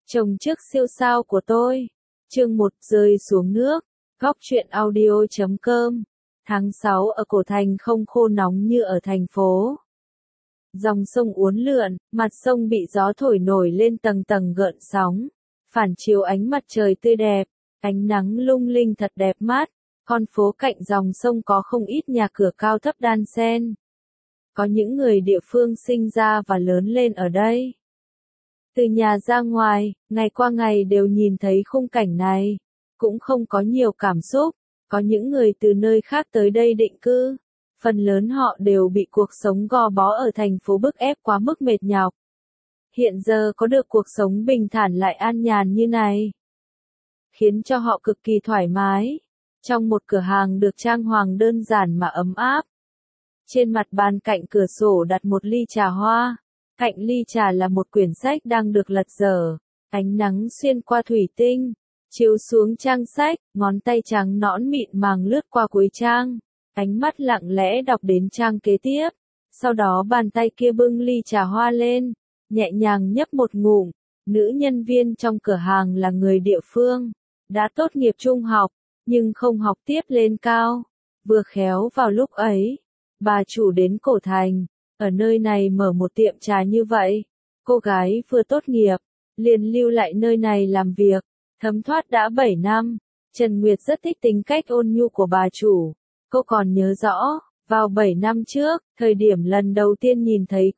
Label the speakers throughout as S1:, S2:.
S1: Chồng trước siêu sao của tôi. Chương 1 rơi xuống nước. Góc truyện audio.com. Tháng 6 ở Cổ Thành không khô nóng như ở thành phố. Dòng sông uốn lượn, mặt sông bị gió thổi nổi lên tầng tầng gợn sóng. Phản chiếu ánh mặt trời tươi đẹp, ánh nắng lung linh thật đẹp mắt. Con phố cạnh dòng sông có không ít nhà cửa cao thấp đan xen. Có những người địa phương sinh ra và lớn lên ở đây. Từ nhà ra ngoài, ngày qua ngày đều nhìn thấy khung cảnh này. Cũng không có nhiều cảm xúc, có những người từ nơi khác tới đây định cư. Phần lớn họ đều bị cuộc sống gò bó ở thành phố bức ép quá mức mệt nhọc. Hiện giờ có được cuộc sống bình thản lại an nhàn như này, khiến cho họ cực kỳ thoải mái. Trong một cửa hàng được trang hoàng đơn giản mà ấm áp. Trên mặt bàn cạnh cửa sổ đặt một ly trà hoa. Cạnh ly trà là một quyển sách đang được lật dở. Ánh nắng xuyên qua thủy tinh, chiếu xuống trang sách, ngón tay trắng nõn mịn màng lướt qua cuối trang. Ánh mắt lặng lẽ đọc đến trang kế tiếp. Sau đó bàn tay kia bưng ly trà hoa lên, nhẹ nhàng nhấp một ngụm. Nữ nhân viên trong cửa hàng là người địa phương, đã tốt nghiệp trung học, nhưng không học tiếp lên cao. Vừa khéo vào lúc ấy, bà chủ đến Cổ Thành, ở nơi này mở một tiệm trà như vậy. Cô gái vừa tốt nghiệp, liền lưu lại nơi này làm việc, thấm thoát đã 7 năm. Trần Nguyệt rất thích tính cách ôn nhu của bà chủ. Cô còn nhớ rõ, vào 7 năm trước, thời điểm lần đầu tiên nhìn thấy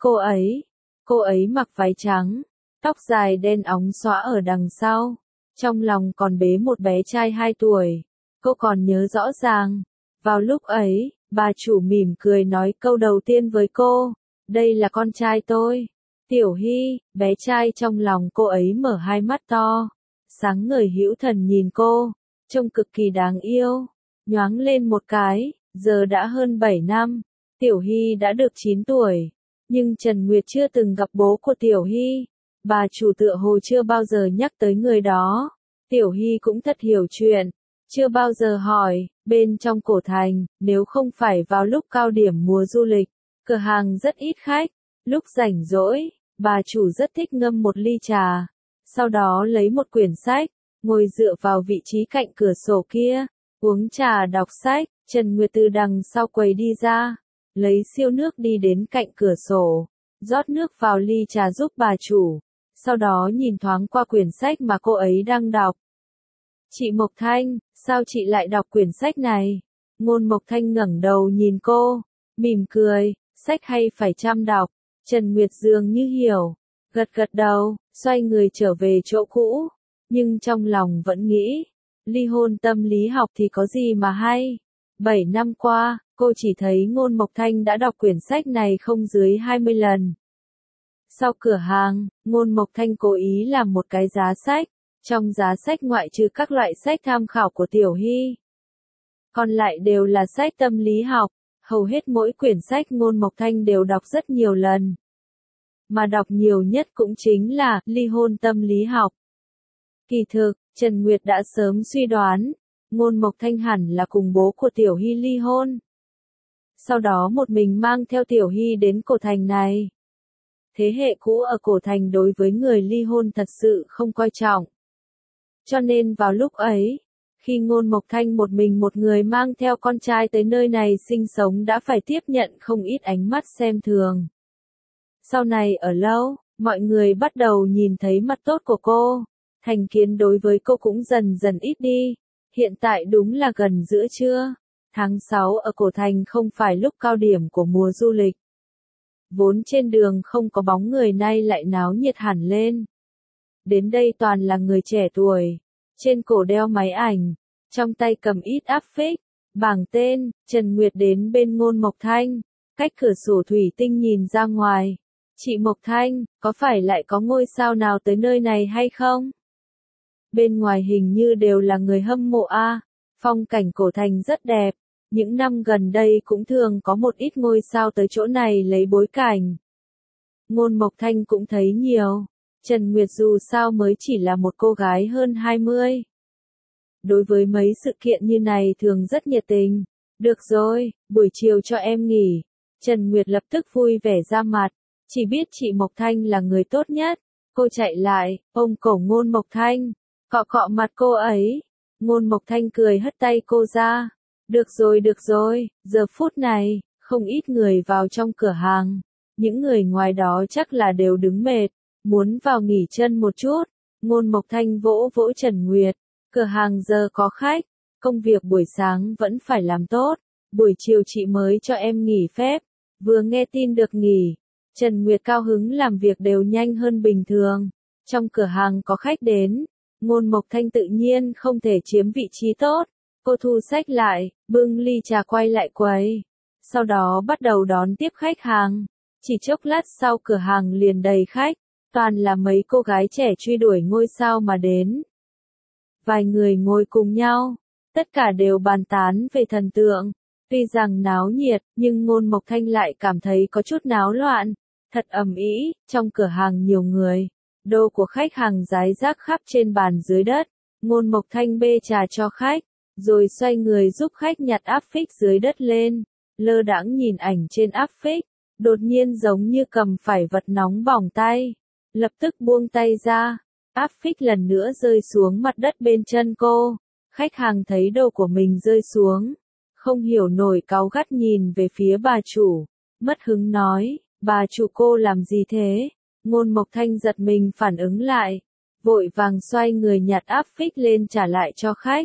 S1: cô ấy mặc váy trắng, tóc dài đen óng xõa ở đằng sau, trong lòng còn bế một bé trai 2 tuổi. Cô còn nhớ rõ ràng, vào lúc ấy, bà chủ mỉm cười nói câu đầu tiên với cô, đây là con trai tôi, Tiểu Hy. Bé trai trong lòng cô ấy mở hai mắt to, sáng ngời hữu thần nhìn cô, trông cực kỳ đáng yêu. Nhoáng lên một cái, giờ đã hơn 7 năm, Tiểu Hy đã được 9 tuổi, nhưng Trần Nguyệt chưa từng gặp bố của Tiểu Hy. Bà chủ tựa hồ chưa bao giờ nhắc tới người đó. Tiểu Hy cũng thật hiểu chuyện, chưa bao giờ hỏi, bên trong Cổ Thành, nếu không phải vào lúc cao điểm mùa du lịch, cửa hàng rất ít khách. Lúc rảnh rỗi, bà chủ rất thích ngâm một ly trà, sau đó lấy một quyển sách, ngồi dựa vào vị trí cạnh cửa sổ kia, uống trà đọc sách. Trần Nguyệt từ đằng sau quầy đi ra, lấy siêu nước đi đến cạnh cửa sổ, rót nước vào ly trà giúp bà chủ, sau đó nhìn thoáng qua quyển sách mà cô ấy đang đọc. Chị Mộc Thanh, sao chị lại đọc quyển sách này? Ngôn Mộc Thanh ngẩng đầu nhìn cô, mỉm cười, sách hay phải chăm đọc. Trần Nguyệt dường như hiểu, gật gật đầu, xoay người trở về chỗ cũ, nhưng trong lòng vẫn nghĩ, ly hôn tâm lý học thì có gì mà hay. 7 năm qua, cô chỉ thấy Ngôn Mộc Thanh đã đọc quyển sách này không dưới 20 lần. Sau cửa hàng, Ngôn Mộc Thanh cố ý làm một cái giá sách. Trong giá sách ngoại trừ các loại sách tham khảo của Tiểu Hy, còn lại đều là sách tâm lý học. Hầu hết mỗi quyển sách Ngôn Mộc Thanh đều đọc rất nhiều lần. Mà đọc nhiều nhất cũng chính là ly hôn tâm lý học. Kỳ thực, Trần Nguyệt đã sớm suy đoán, Ngôn Mộc Thanh hẳn là cùng bố của Tiểu Hy ly hôn. Sau đó một mình mang theo Tiểu Hy đến Cổ Thành này. Thế hệ cũ ở Cổ Thành đối với người ly hôn thật sự không coi trọng. Cho nên vào lúc ấy, khi Ngôn Mộc Thanh một mình một người mang theo con trai tới nơi này sinh sống đã phải tiếp nhận không ít ánh mắt xem thường. Sau này ở lâu, mọi người bắt đầu nhìn thấy mặt tốt của cô, thành kiến đối với cô cũng dần dần ít đi. Hiện tại đúng là gần giữa trưa, tháng 6 ở Cổ Thành không phải lúc cao điểm của mùa du lịch. Vốn trên đường không có bóng người nay lại náo nhiệt hẳn lên. Đến đây toàn là người trẻ tuổi, trên cổ đeo máy ảnh, trong tay cầm ít áp phích, bảng tên. Trần Nguyệt đến bên Ngôn Mộc Thanh, cách cửa sổ thủy tinh nhìn ra ngoài. Chị Mộc Thanh, có phải lại có ngôi sao nào tới nơi này hay không? Bên ngoài hình như đều là người hâm mộ a. Phong cảnh Cổ Thành rất đẹp, những năm gần đây cũng thường có một ít ngôi sao tới chỗ này lấy bối cảnh. Ngôn Mộc Thanh cũng thấy nhiều. Trần Nguyệt dù sao mới chỉ là một cô gái hơn 20. Đối với mấy sự kiện như này thường rất nhiệt tình. Được rồi, buổi chiều cho em nghỉ. Trần Nguyệt lập tức vui vẻ ra mặt. Chỉ biết chị Mộc Thanh là người tốt nhất. Cô chạy lại, ôm cổ Ngôn Mộc Thanh, cọ cọ mặt cô ấy. Ngôn Mộc Thanh cười hất tay cô ra. Được rồi, giờ phút này, không ít người vào trong cửa hàng. Những người ngoài đó chắc là đều đứng mệt, muốn vào nghỉ chân một chút. Ngôn Mộc Thanh vỗ vỗ Trần Nguyệt, cửa hàng giờ có khách, công việc buổi sáng vẫn phải làm tốt, buổi chiều chị mới cho em nghỉ phép, vừa nghe tin được nghỉ. Trần Nguyệt cao hứng làm việc đều nhanh hơn bình thường, trong cửa hàng có khách đến, Ngôn Mộc Thanh tự nhiên không thể chiếm vị trí tốt, cô thu xách lại, bưng ly trà quay lại quầy, sau đó bắt đầu đón tiếp khách hàng, chỉ chốc lát sau cửa hàng liền đầy khách, toàn là mấy cô gái trẻ truy đuổi ngôi sao mà đến. Vài người ngồi cùng nhau, tất cả đều bàn tán về thần tượng, tuy rằng náo nhiệt, nhưng Ngôn Mộc Thanh lại cảm thấy có chút náo loạn, thật ầm ĩ, trong cửa hàng nhiều người, đồ của khách hàng rải rác khắp trên bàn dưới đất, Ngôn Mộc Thanh bê trà cho khách, rồi xoay người giúp khách nhặt áp phích dưới đất lên, lơ đãng nhìn ảnh trên áp phích, đột nhiên giống như cầm phải vật nóng bỏng tay, lập tức buông tay ra, áp phích lần nữa rơi xuống mặt đất bên chân cô, khách hàng thấy đồ của mình rơi xuống, không hiểu nổi cáu gắt nhìn về phía bà chủ, mất hứng nói, bà chủ cô làm gì thế? Ngôn Mộc Thanh giật mình phản ứng lại, vội vàng xoay người nhặt áp phích lên trả lại cho khách.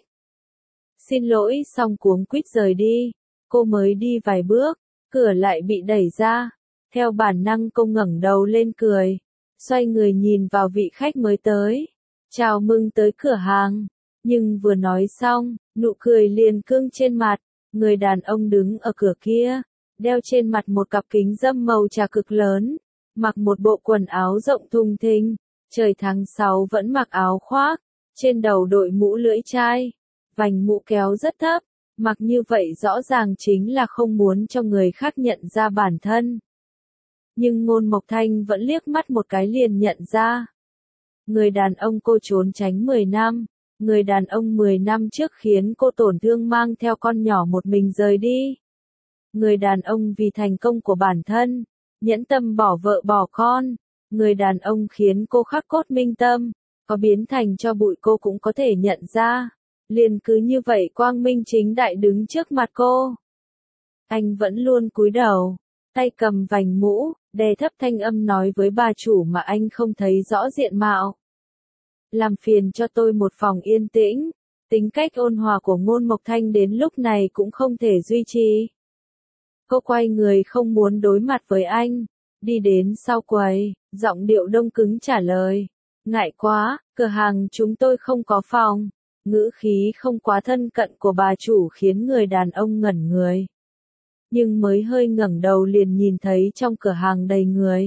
S1: Xin lỗi xong cuống quýt rời đi, cô mới đi vài bước, cửa lại bị đẩy ra, theo bản năng cô ngẩng đầu lên cười, xoay người nhìn vào vị khách mới tới, chào mừng tới cửa hàng, nhưng vừa nói xong, nụ cười liền cương trên mặt, người đàn ông đứng ở cửa kia, đeo trên mặt một cặp kính râm màu trà cực lớn, mặc một bộ quần áo rộng thùng thình, trời tháng 6 vẫn mặc áo khoác, trên đầu đội mũ lưỡi chai, vành mũ kéo rất thấp, mặc như vậy rõ ràng chính là không muốn cho người khác nhận ra bản thân. Nhưng Ngôn Mộc Thanh vẫn liếc mắt một cái liền nhận ra. Người đàn ông cô trốn tránh 10 năm, người đàn ông 10 năm trước khiến cô tổn thương mang theo con nhỏ một mình rời đi. Người đàn ông vì thành công của bản thân, nhẫn tâm bỏ vợ bỏ con, người đàn ông khiến cô khắc cốt minh tâm, có biến thành cho bụi cô cũng có thể nhận ra, liền cứ như vậy quang minh chính đại đứng trước mặt cô. Anh vẫn luôn cúi đầu, tay cầm vành mũ, đè thấp thanh âm nói với bà chủ mà anh không thấy rõ diện mạo. Làm phiền cho tôi một phòng yên tĩnh, tính cách ôn hòa của Ngôn Mộc Thanh đến lúc này cũng không thể duy trì. Cô quay người không muốn đối mặt với anh, đi đến sau quầy, giọng điệu đông cứng trả lời. Ngại quá, cửa hàng chúng tôi không có phòng. Ngữ khí không quá thân cận của bà chủ khiến người đàn ông ngẩn người. Nhưng mới hơi ngẩng đầu liền nhìn thấy trong cửa hàng đầy người.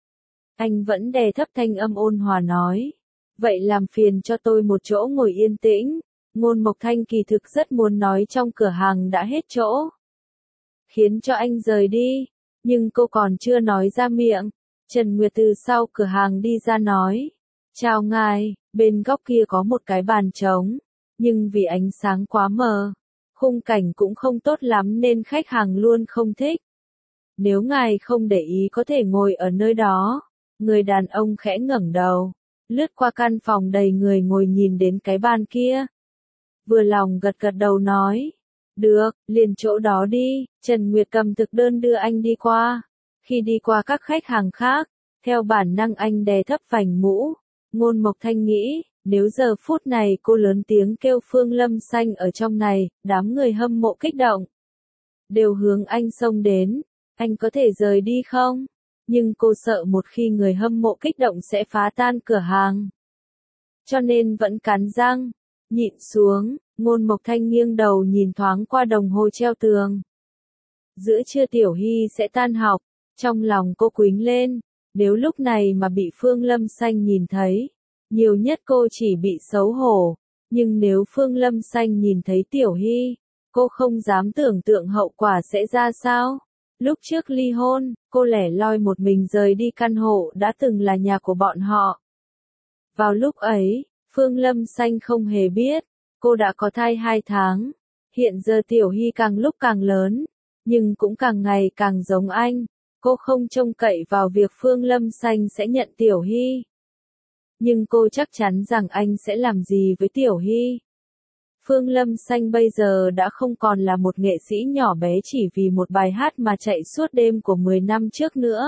S1: Anh vẫn đè thấp thanh âm ôn hòa nói. Vậy làm phiền cho tôi một chỗ ngồi yên tĩnh. Ngôn Mộc Thanh kỳ thực rất muốn nói trong cửa hàng đã hết chỗ. Khiến cho anh rời đi. Nhưng cô còn chưa nói ra miệng. Trần Nguyệt từ sau cửa hàng đi ra nói. Chào ngài, bên góc kia có một cái bàn trống. Nhưng vì ánh sáng quá mờ, khung cảnh cũng không tốt lắm nên khách hàng luôn không thích. Nếu ngài không để ý có thể ngồi ở nơi đó. Người đàn ông khẽ ngẩng đầu, lướt qua căn phòng đầy người ngồi nhìn đến cái bàn kia. Vừa lòng gật gật đầu nói. Được, liền chỗ đó đi. Trần Nguyệt cầm thực đơn đưa anh đi qua. Khi đi qua các khách hàng khác, theo bản năng anh đè thấp vành mũ. Ngôn Mộc Thanh nghĩ, nếu giờ phút này cô lớn tiếng kêu Phương Lâm Xanh ở trong này, đám người hâm mộ kích động. Đều hướng anh xông đến, anh có thể rời đi không? Nhưng cô sợ một khi người hâm mộ kích động sẽ phá tan cửa hàng. Cho nên vẫn cắn răng, nhịn xuống, Ngôn Mộc Thanh nghiêng đầu nhìn thoáng qua đồng hồ treo tường. Giữa trưa Tiểu Hy sẽ tan học, trong lòng cô quýnh lên, nếu lúc này mà bị Phương Lâm Xanh nhìn thấy, nhiều nhất cô chỉ bị xấu hổ, nhưng nếu Phương Lâm Xanh nhìn thấy Tiểu Hy, cô không dám tưởng tượng hậu quả sẽ ra sao. Lúc trước ly hôn, cô lẻ loi một mình rời đi căn hộ đã từng là nhà của bọn họ. Vào lúc ấy, Phương Lâm Xanh không hề biết, cô đã có thai 2 tháng. Hiện giờ Tiểu Hy càng lúc càng lớn, nhưng cũng càng ngày càng giống anh. Cô không trông cậy vào việc Phương Lâm Xanh sẽ nhận Tiểu Hy. nhưng cô chắc chắn rằng anh sẽ làm gì với Tiểu Hy. Phương Lâm Xanh bây giờ đã không còn là một nghệ sĩ nhỏ bé chỉ vì một bài hát mà chạy suốt đêm của 10 năm trước nữa.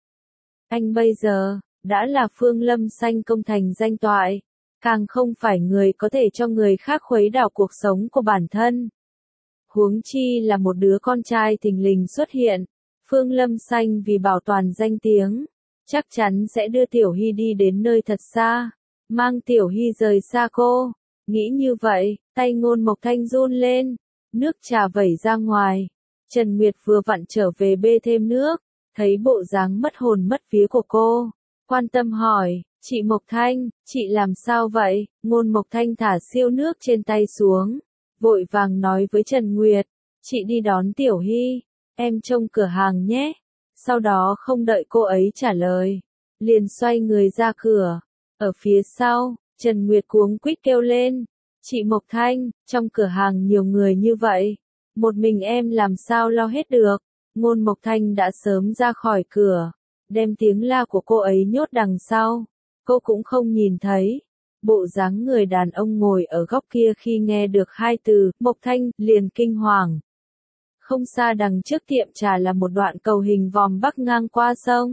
S1: Anh bây giờ, đã là Phương Lâm Xanh công thành danh toại, càng không phải người có thể cho người khác khuấy đảo cuộc sống của bản thân. Huống chi là một đứa con trai thình lình xuất hiện, Phương Lâm Xanh vì bảo toàn danh tiếng, chắc chắn sẽ đưa Tiểu Hy đi đến nơi thật xa, mang Tiểu Hy rời xa cô. Nghĩ như vậy, tay Ngôn Mộc Thanh run lên, nước trà vẩy ra ngoài. Trần Nguyệt vừa vặn trở về bê thêm nước, thấy bộ dáng mất hồn mất vía của cô, quan tâm hỏi, chị Mộc Thanh, chị làm sao vậy? Ngôn Mộc Thanh thả siêu nước trên tay xuống, vội vàng nói với Trần Nguyệt, chị đi đón Tiểu Hy, em trông cửa hàng nhé. Sau đó không đợi cô ấy trả lời, liền xoay người ra cửa. Ở phía sau, Trần Nguyệt cuống quýt kêu lên, chị Mộc Thanh, trong cửa hàng nhiều người như vậy, một mình em làm sao lo hết được. Ngôn Mộc Thanh đã sớm ra khỏi cửa, đem tiếng la của cô ấy nhốt đằng sau, cô cũng không nhìn thấy. Bộ dáng người đàn ông ngồi ở góc kia khi nghe được hai từ Mộc Thanh liền kinh hoàng. Không xa đằng trước tiệm trà là một đoạn cầu hình vòm bắc ngang qua sông.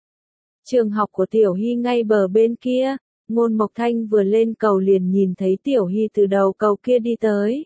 S1: Trường học của Tiểu Hy ngay bờ bên kia. Ngôn Mộc Thanh vừa lên cầu liền nhìn thấy Tiểu Hy từ đầu cầu kia đi tới.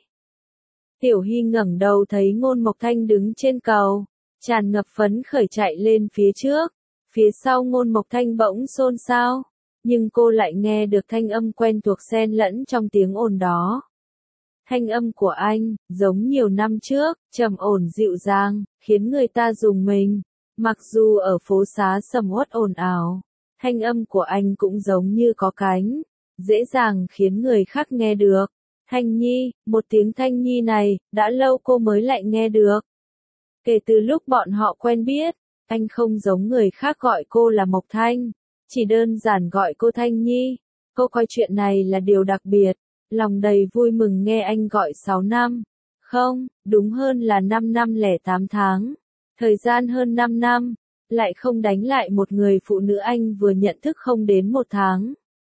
S1: Tiểu Hy ngẩng đầu thấy Ngôn Mộc Thanh đứng trên cầu, tràn ngập phấn khởi chạy lên phía trước. Phía sau Ngôn Mộc Thanh bỗng xôn xao, nhưng cô lại nghe được thanh âm quen thuộc xen lẫn trong tiếng ồn đó. Thanh âm của anh, giống nhiều năm trước, trầm ổn dịu dàng, khiến người ta rùng mình. Mặc dù ở phố xá sầm uất ồn ào, thanh âm của anh cũng giống như có cánh, dễ dàng khiến người khác nghe được. Thanh Nhi, một tiếng Thanh Nhi này, đã lâu cô mới lại nghe được. Kể từ lúc bọn họ quen biết, anh không giống người khác gọi cô là Mộc Thanh, chỉ đơn giản gọi cô Thanh Nhi. Cô coi chuyện này là điều đặc biệt, lòng đầy vui mừng nghe anh gọi 6 năm. Không, đúng hơn là 5 năm lẻ 8 tháng. Thời gian hơn 5 năm, lại không đánh lại một người phụ nữ anh vừa nhận thức không đến 1 tháng.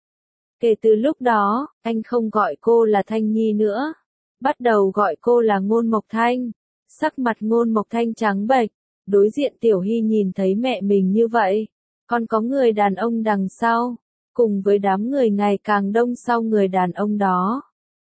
S1: Kể từ lúc đó, anh không gọi cô là Thanh Nhi nữa, bắt đầu gọi cô là Ngôn Mộc Thanh. Sắc mặt Ngôn Mộc Thanh trắng bệch, đối diện Tiểu Hy nhìn thấy mẹ mình như vậy, còn có người đàn ông đằng sau, cùng với đám người ngày càng đông sau người đàn ông đó.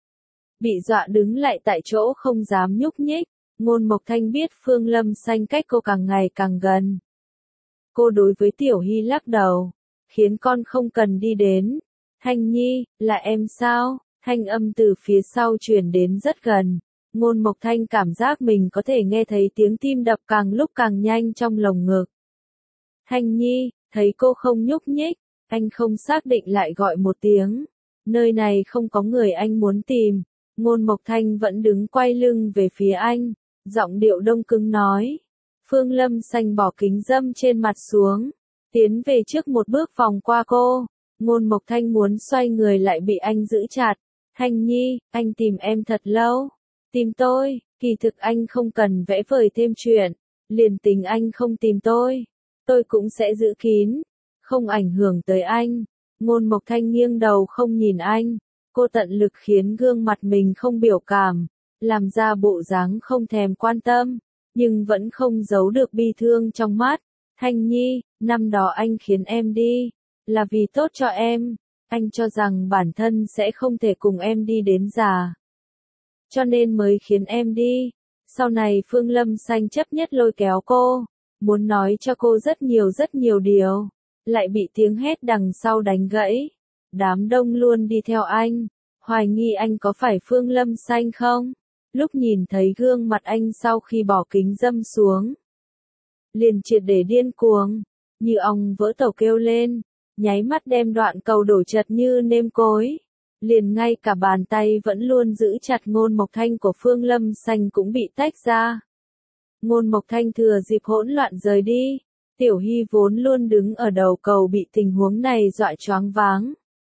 S1: Bị dọa đứng lại tại chỗ không dám nhúc nhích, Ngôn Mộc Thanh biết Phương Lâm Xanh cách cô càng ngày càng gần. Cô đối với Tiểu Hy lắc đầu, khiến con không cần đi đến. Thanh Nhi, là em sao? Thanh âm từ phía sau truyền đến rất gần. Ngôn Mộc Thanh cảm giác mình có thể nghe thấy tiếng tim đập càng lúc càng nhanh trong lồng ngực. Thanh Nhi, thấy cô không nhúc nhích, anh không xác định lại gọi một tiếng. Nơi này không có người anh muốn tìm. Ngôn Mộc Thanh vẫn đứng quay lưng về phía anh, giọng điệu đông cứng nói. Phương Lâm Xanh bỏ kính râm trên mặt xuống, tiến về trước một bước vòng qua cô. Ngôn Mộc Thanh muốn xoay người lại bị anh giữ chặt. Thanh Nhi, anh tìm em thật lâu. Tìm tôi, kỳ thực anh không cần vẽ vời thêm chuyện. Liền tính anh không tìm tôi cũng sẽ giữ kín, không ảnh hưởng tới anh. Ngôn Mộc Thanh nghiêng đầu không nhìn anh. Cô tận lực khiến gương mặt mình không biểu cảm, làm ra bộ dáng không thèm quan tâm, nhưng vẫn không giấu được bi thương trong mắt. Thanh Nhi, năm đó anh khiến em đi, là vì tốt cho em. Anh cho rằng bản thân sẽ không thể cùng em đi đến già, cho nên mới khiến em đi. Sau này Phương Lâm Xanh chấp nhất lôi kéo cô, muốn nói cho cô rất nhiều điều, lại bị tiếng hét đằng sau đánh gãy. Đám đông luôn đi theo anh, hoài nghi anh có phải Phương Lâm Xanh không? Lúc nhìn thấy gương mặt anh sau khi bỏ kính râm xuống, liền triệt để điên cuồng, như ong vỡ tổ kêu lên, nháy mắt đem đoạn cầu đổ chật như nêm cối. Liền ngay cả bàn tay vẫn luôn giữ chặt Ngôn Mộc Thanh của Phương Lâm Xanh cũng bị tách ra. Ngôn Mộc Thanh thừa dịp hỗn loạn rời đi. Tiểu Hy vốn luôn đứng ở đầu cầu bị tình huống này dọa choáng váng.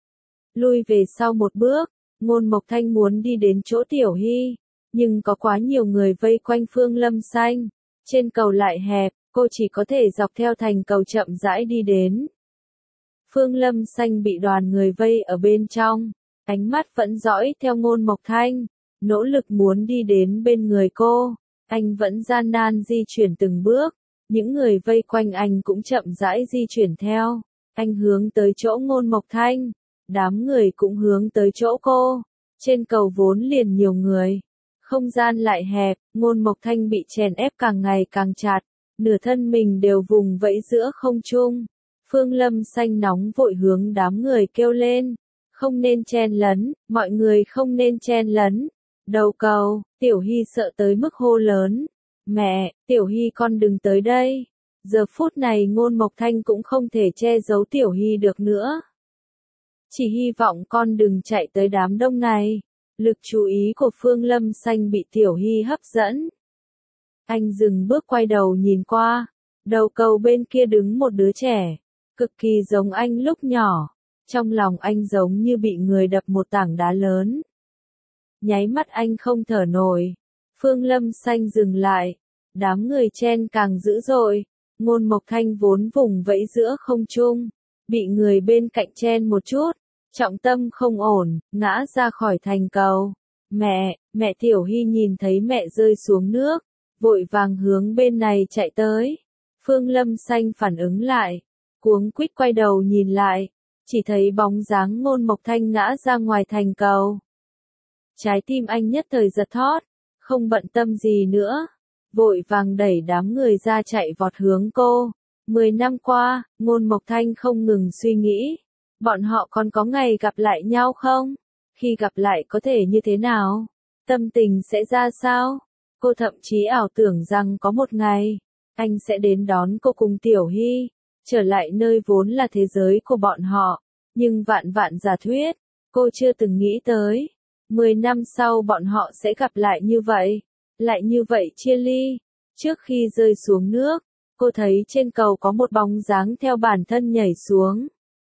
S1: Lui về sau một bước, Ngôn Mộc Thanh muốn đi đến chỗ Tiểu Hy, nhưng có quá nhiều người vây quanh Phương Lâm Xanh. Trên cầu lại hẹp, cô chỉ có thể dọc theo thành cầu chậm rãi đi đến. Phương Lâm Xanh bị đoàn người vây ở bên trong, ánh mắt vẫn dõi theo Ngôn Mộc Thanh, nỗ lực muốn đi đến bên người cô. Anh vẫn gian nan di chuyển từng bước, những người vây quanh anh cũng chậm rãi di chuyển theo. Anh hướng tới chỗ Ngôn Mộc Thanh, đám người cũng hướng tới chỗ cô. Trên cầu vốn liền nhiều người, không gian lại hẹp, Ngôn Mộc Thanh bị chèn ép càng ngày càng chặt, nửa thân mình đều vùng vẫy giữa không trung. Phương Lâm Xanh nóng vội hướng đám người kêu lên, không nên chen lấn, mọi người không nên chen lấn. Đầu cầu, Tiểu Hy sợ tới mức hô lớn, mẹ, Tiểu Hy con đừng tới đây. Giờ phút này Ngôn Mộc Thanh cũng không thể che giấu Tiểu Hy được nữa. Chỉ hy vọng con đừng chạy tới đám đông này. Lực chú ý của Phương Lâm Xanh bị Tiểu Hy hấp dẫn. Anh dừng bước quay đầu nhìn qua, đầu cầu bên kia đứng một đứa trẻ, cực kỳ giống anh lúc nhỏ. Trong lòng anh giống như bị người đập một tảng đá lớn. Nháy mắt anh không thở nổi. Phương Lâm Xanh dừng lại, đám người chen càng dữ dội. Ngôn Mộc Thanh vốn vùng vẫy giữa không trung, bị người bên cạnh chen một chút, trọng tâm không ổn, ngã ra khỏi thành cầu. Mẹ Tiểu Hy nhìn thấy mẹ rơi xuống nước, vội vàng hướng bên này chạy tới. Phương Lâm Xanh phản ứng lại, cuống quýt quay đầu nhìn lại, chỉ thấy bóng dáng Ngôn Mộc Thanh ngã ra ngoài thành cầu. Trái tim anh nhất thời giật thót, không bận tâm gì nữa, vội vàng đẩy đám người ra chạy vọt hướng cô. 10 năm qua, Ngôn Mộc Thanh không ngừng suy nghĩ, bọn họ còn có ngày gặp lại nhau không? Khi gặp lại có thể như thế nào? Tâm tình sẽ ra sao? Cô thậm chí ảo tưởng rằng có một ngày, anh sẽ đến đón cô cùng Tiểu Hy, trở lại nơi vốn là thế giới của bọn họ. Nhưng vạn vạn giả thuyết, cô chưa từng nghĩ tới. 10 năm sau bọn họ sẽ gặp lại như vậy chia ly. Trước khi rơi xuống nước, cô thấy trên cầu có một bóng dáng theo bản thân nhảy xuống.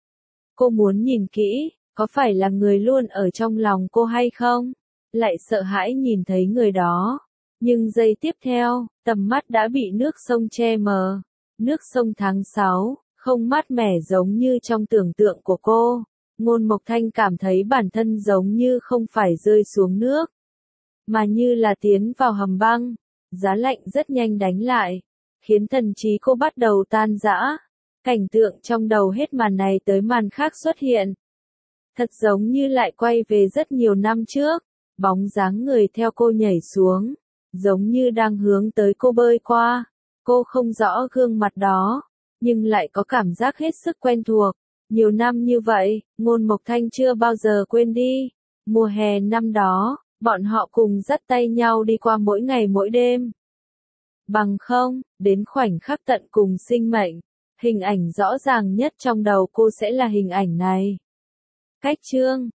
S1: Cô muốn nhìn kỹ, có phải là người luôn ở trong lòng cô hay không? Lại sợ hãi nhìn thấy người đó. Nhưng giây tiếp theo, tầm mắt đã bị nước sông che mờ. Nước sông tháng 6, không mát mẻ giống như trong tưởng tượng của cô. Ngôn Mộc Thanh cảm thấy bản thân giống như không phải rơi xuống nước, mà như là tiến vào hầm băng. Giá lạnh rất nhanh đánh lại, khiến thần trí cô bắt đầu tan rã. Cảnh tượng trong đầu hết màn này tới màn khác xuất hiện. Thật giống như lại quay về rất nhiều năm trước, bóng dáng người theo cô nhảy xuống, giống như đang hướng tới cô bơi qua. Cô không rõ gương mặt đó, nhưng lại có cảm giác hết sức quen thuộc. Nhiều năm như vậy, Ngôn Mộc Thanh chưa bao giờ quên đi. Mùa hè năm đó, bọn họ cùng dắt tay nhau đi qua mỗi ngày mỗi đêm. Bằng không, đến khoảnh khắc tận cùng sinh mệnh, hình ảnh rõ ràng nhất trong đầu cô sẽ là hình ảnh này. Cách chương